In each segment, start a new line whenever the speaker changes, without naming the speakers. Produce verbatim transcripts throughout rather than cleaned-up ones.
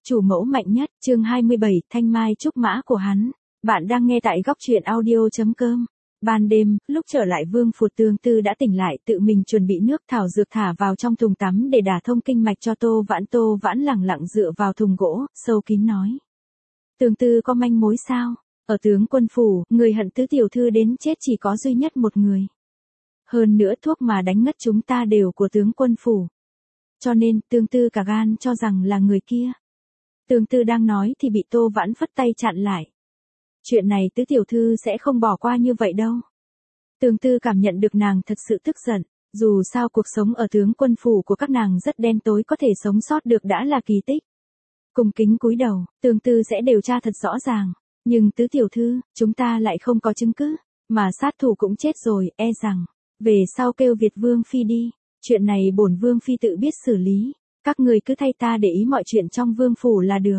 chủ mẫu mạnh nhất, chương hai mươi bảy, thanh mai trúc mã của hắn. Bạn đang nghe tại góc truyện audio.com. Ban đêm, lúc trở lại Vương Phủ, Tương Tư đã tỉnh lại, tự mình chuẩn bị nước thảo dược thả vào trong thùng tắm để đả thông kinh mạch cho Tô Vãn. Tô Vãn lẳng lặng dựa vào thùng gỗ, sâu kín nói. Tương Tư có manh mối sao? Ở tướng quân phủ, người hận tứ tiểu thư đến chết chỉ có duy nhất một người. Hơn nữa thuốc mà đánh ngất chúng ta đều của tướng quân phủ. Cho nên, Tương Tư cả gan cho rằng là người kia. Tương Tư đang nói thì bị Tô Vãn phất tay chặn lại. Chuyện này tứ tiểu thư sẽ không bỏ qua như vậy đâu. Tương Tư cảm nhận được nàng thật sự tức giận. Dù sao cuộc sống ở tướng quân phủ của các nàng rất đen tối, có thể sống sót được đã là kỳ tích. Cung kính cúi đầu, Tương Tư sẽ điều tra thật rõ ràng. Nhưng tứ tiểu thư, chúng ta lại không có chứng cứ. Mà sát thủ cũng chết rồi, e rằng. Về sau kêu Việt Vương Phi đi. Chuyện này bổn Vương Phi tự biết xử lý. Các người cứ thay ta để ý mọi chuyện trong Vương Phủ là được.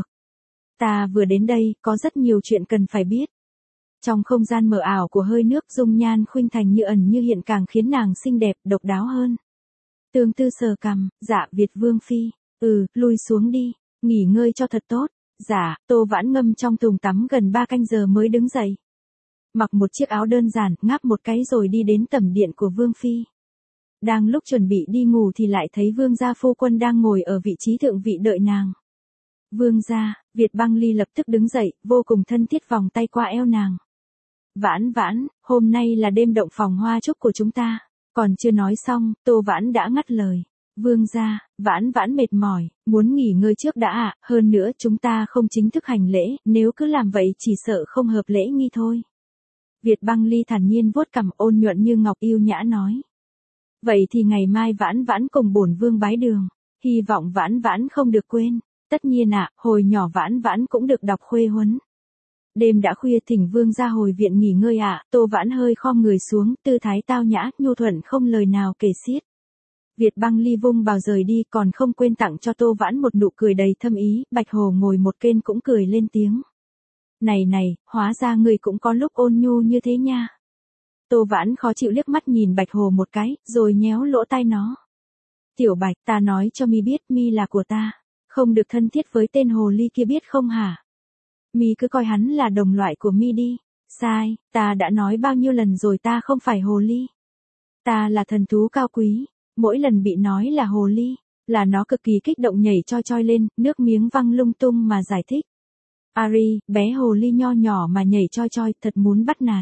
Ta vừa đến đây, có rất nhiều chuyện cần phải biết. Trong không gian mờ ảo của hơi nước, dung nhan khuynh thành như ẩn như hiện càng khiến nàng xinh đẹp, độc đáo hơn. Tương Tư sờ cằm, dạ Việt Vương Phi, ừ, lui xuống đi, nghỉ ngơi cho thật tốt. Dạ, Tô Vãn ngâm trong thùng tắm gần ba canh giờ mới đứng dậy. Mặc một chiếc áo đơn giản, ngáp một cái rồi đi đến tẩm điện của Vương Phi. Đang lúc chuẩn bị đi ngủ thì lại thấy Vương gia phu quân đang ngồi ở vị trí thượng vị đợi nàng. Vương gia, Việt Băng Ly lập tức đứng dậy, vô cùng thân thiết vòng tay qua eo nàng. Vãn Vãn, hôm nay là đêm động phòng hoa trúc của chúng ta. Còn chưa nói xong, Tô Vãn đã ngắt lời. Vương gia, Vãn Vãn mệt mỏi, muốn nghỉ ngơi trước đã ạ, à, hơn nữa chúng ta không chính thức hành lễ, nếu cứ làm vậy chỉ sợ không hợp lễ nghi thôi. Việt Băng Ly thản nhiên vuốt cằm, ôn nhuận như ngọc, yêu nhã nói. Vậy thì ngày mai Vãn Vãn cùng bổn vương bái đường, hy vọng Vãn Vãn không được quên. Tất nhiên ạ, à, hồi nhỏ Vãn Vãn cũng được đọc khuê huấn. Đêm đã khuya, thỉnh vương ra hồi viện nghỉ ngơi ạ. À. Tô Vãn hơi khom người xuống, tư thái tao nhã, nhu thuận không lời nào kể xiết. Việt Băng Ly vung bào rời đi, còn không quên tặng cho Tô Vãn một nụ cười đầy thâm ý. Bạch Hồ ngồi một bên cũng cười lên tiếng. Này này, hóa ra người cũng có lúc ôn nhu như thế nha. Tô Vãn khó chịu liếc mắt nhìn Bạch Hồ một cái, rồi nhéo lỗ tai nó. Tiểu Bạch, ta nói cho mi biết, mi là của ta. Không được thân thiết với tên hồ ly kia biết không hả? Mi cứ coi hắn là đồng loại của mi đi. Sai, ta đã nói bao nhiêu lần rồi, ta không phải hồ ly. Ta là thần thú cao quý. Mỗi lần bị nói là hồ ly, là nó cực kỳ kích động, nhảy choi choi lên, nước miếng văng lung tung mà giải thích. Ari, bé hồ ly nho nhỏ mà nhảy choi choi, thật muốn bắt nạt.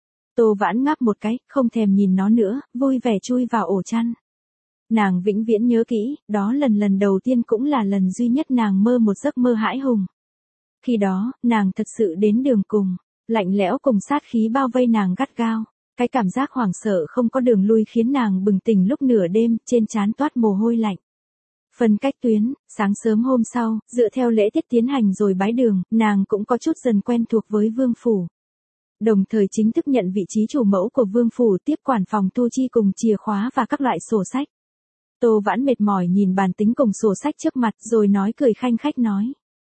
Tô Vãn ngáp một cái, không thèm nhìn nó nữa, vui vẻ chui vào ổ chăn. Nàng vĩnh viễn nhớ kỹ, đó lần lần đầu tiên cũng là lần duy nhất nàng mơ một giấc mơ hãi hùng. Khi đó, nàng thật sự đến đường cùng, lạnh lẽo cùng sát khí bao vây nàng gắt gao. Cái cảm giác hoảng sợ không có đường lui khiến nàng bừng tỉnh lúc nửa đêm, trên trán toát mồ hôi lạnh. Phân cách tuyến, sáng sớm hôm sau, dựa theo lễ tiết tiến hành rồi bái đường, nàng cũng có chút dần quen thuộc với Vương Phủ. Đồng thời chính thức nhận vị trí chủ mẫu của Vương Phủ, tiếp quản phòng thu chi cùng chìa khóa và các loại sổ sách. Tô Vãn mệt mỏi nhìn bàn tính cùng sổ sách trước mặt rồi nói cười khanh khách nói.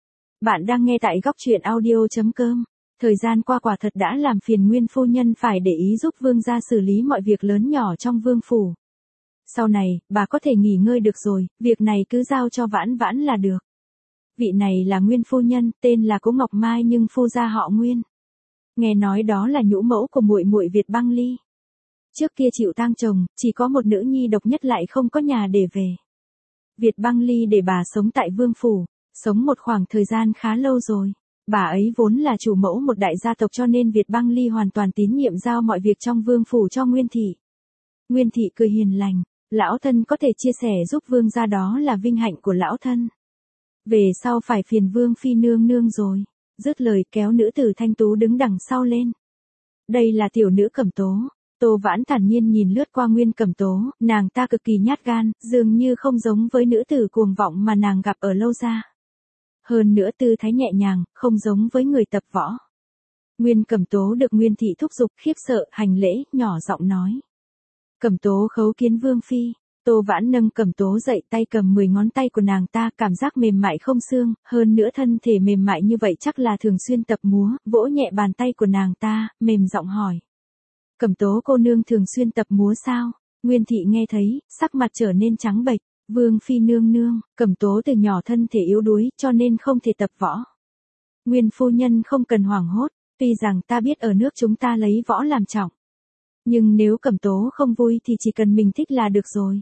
Bạn đang nghe tại góc truyện audio.com. Thời gian qua quả thật đã làm phiền Nguyên phu nhân phải để ý giúp vương gia xử lý mọi việc lớn nhỏ trong Vương Phủ. Sau này, bà có thể nghỉ ngơi được rồi, việc này cứ giao cho Vãn Vãn là được. Vị này là Nguyên phu nhân, tên là Cố Ngọc Mai nhưng phu gia họ Nguyên. Nghe nói đó là nhũ mẫu của muội muội Việt Băng Ly. Trước kia chịu tang chồng, chỉ có một nữ nhi độc nhất lại không có nhà để về. Việt Băng Ly để bà sống tại Vương Phủ, sống một khoảng thời gian khá lâu rồi. Bà ấy vốn là chủ mẫu một đại gia tộc cho nên Việt Băng Ly hoàn toàn tín nhiệm giao mọi việc trong Vương Phủ cho Nguyên Thị. Nguyên Thị cười hiền lành, lão thân có thể chia sẻ giúp vương gia đó là vinh hạnh của lão thân. Về sau phải phiền Vương Phi nương nương rồi. Dứt lời kéo nữ tử thanh tú đứng đằng sau lên. Đây là tiểu nữ Cẩm Tố. Tô Vãn thản nhiên nhìn lướt qua Nguyên Cẩm Tố, nàng ta cực kỳ nhát gan, dường như không giống với nữ tử cuồng vọng mà nàng gặp ở Lâu Gia. Hơn nữa tư thái nhẹ nhàng, không giống với người tập võ. Nguyên Cẩm Tố được Nguyên Thị thúc giục, khiếp sợ, hành lễ, nhỏ giọng nói. Cẩm Tố khấu kiến Vương Phi. Tô Vãn nâng Cẩm Tố dậy, tay cầm mười ngón tay của nàng ta, cảm giác mềm mại không xương, hơn nữa thân thể mềm mại như vậy chắc là thường xuyên tập múa, vỗ nhẹ bàn tay của nàng ta, mềm giọng hỏi. Cẩm Tố cô nương thường xuyên tập múa sao? Nguyên Thị nghe thấy, sắc mặt trở nên trắng bệch, Vương phi nương nương, Cẩm Tố từ nhỏ thân thể yếu đuối cho nên không thể tập võ. Nguyên phu nhân không cần hoảng hốt, tuy rằng ta biết ở nước chúng ta lấy võ làm trọng. Nhưng nếu Cẩm Tố không vui thì chỉ cần mình thích là được rồi.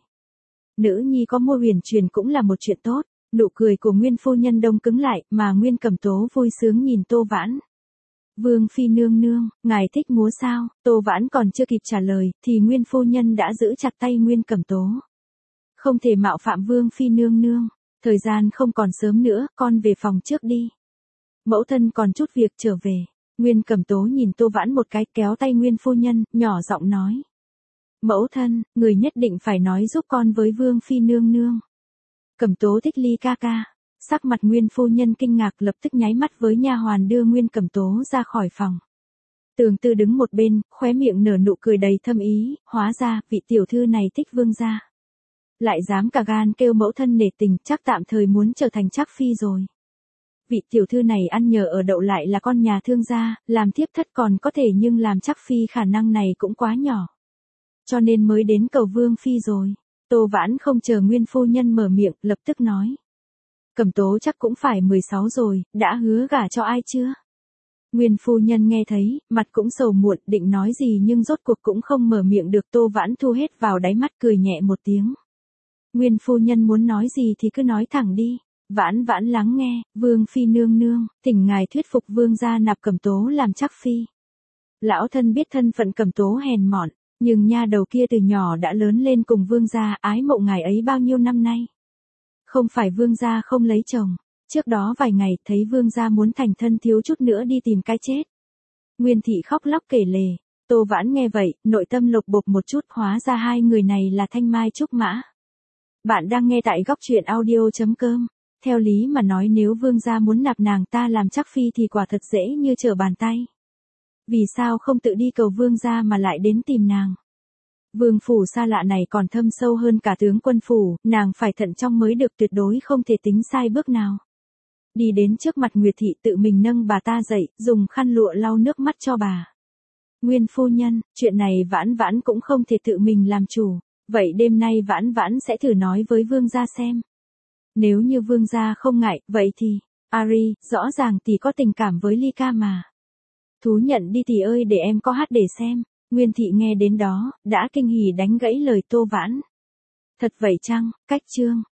Nữ nhi có môi huyền truyền cũng là một chuyện tốt. Nụ cười của Nguyên phu nhân đông cứng lại, mà Nguyên Cẩm Tố vui sướng nhìn Tô Vãn. Vương phi nương nương, ngài thích múa sao? Tô Vãn còn chưa kịp trả lời, thì Nguyên phu nhân đã giữ chặt tay Nguyên Cẩm Tố. Không thể mạo phạm Vương phi nương nương, thời gian không còn sớm nữa, con về phòng trước đi. Mẫu thân còn chút việc trở về. Nguyên Cẩm Tố nhìn Tô Vãn một cái, kéo tay Nguyên phu nhân, nhỏ giọng nói. Mẫu thân, người nhất định phải nói giúp con với Vương phi nương nương. Cẩm Tố thích Ly ca ca. Sắc mặt Nguyên phu nhân kinh ngạc, lập tức nháy mắt với nha hoàn đưa Nguyên Cẩm Tố ra khỏi phòng. Tường Tư đứng một bên, khóe miệng nở nụ cười đầy thâm ý, hóa ra, vị tiểu thư này thích vương gia. Lại dám cả gan kêu mẫu thân nể tình, chắc tạm thời muốn trở thành Trác phi rồi. Vị tiểu thư này ăn nhờ ở đậu lại là con nhà thương gia, làm thiếp thất còn có thể, nhưng làm Trác phi khả năng này cũng quá nhỏ. Cho nên mới đến cầu Vương phi rồi. Tô Vãn không chờ Nguyên phu nhân mở miệng, lập tức nói. Cẩm Tố chắc cũng phải mười sáu rồi, đã hứa gả cho ai chưa? Nguyên phu nhân nghe thấy, mặt cũng sầu muộn, định nói gì nhưng rốt cuộc cũng không mở miệng được. Tô Vãn thu hết vào đáy mắt, cười nhẹ một tiếng. Nguyên phu nhân muốn nói gì thì cứ nói thẳng đi. Vãn Vãn lắng nghe. Vương phi nương nương, thỉnh ngài thuyết phục vương gia nạp Cẩm Tố làm Trác phi. Lão thân biết thân phận Cẩm Tố hèn mọn, nhưng nha đầu kia từ nhỏ đã lớn lên cùng vương gia, ái mộ ngài ấy bao nhiêu năm nay. Không phải vương gia không lấy chồng, trước đó vài ngày thấy vương gia muốn thành thân thiếu chút nữa đi tìm cái chết. Nguyên thị khóc lóc kể lể. Tô Vãn nghe vậy, nội tâm lục bục một chút, hóa ra hai người này là Thanh Mai Trúc Mã. Bạn đang nghe tại góc truyện audio chấm com. Theo lý mà nói, nếu vương gia muốn nạp nàng ta làm Trác phi thì quả thật dễ như trở bàn tay. Vì sao không tự đi cầu vương gia mà lại đến tìm nàng? Vương phủ xa lạ này còn thâm sâu hơn cả tướng quân phủ, nàng phải thận trọng mới được, tuyệt đối không thể tính sai bước nào. Đi đến trước mặt Nguyệt thị, tự mình nâng bà ta dậy, dùng khăn lụa lau nước mắt cho bà. Nguyên phu nhân, chuyện này Vãn Vãn cũng không thể tự mình làm chủ, vậy đêm nay Vãn Vãn sẽ thử nói với vương gia xem. Nếu như vương gia không ngại, vậy thì, Ari, rõ ràng tỷ có tình cảm với Ly ca mà. Thú nhận đi tỷ ơi, để em có hát để xem. Nguyên thị nghe đến đó, đã kinh hỉ đánh gãy lời Tô Vãn. Thật vậy chăng? Cách chương.